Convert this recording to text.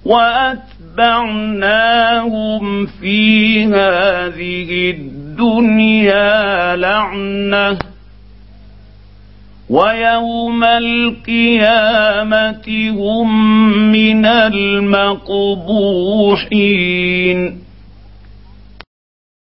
وأتبعناهم في هذه الدنيا لعنة ويوم القيامة هم من المقبوحين.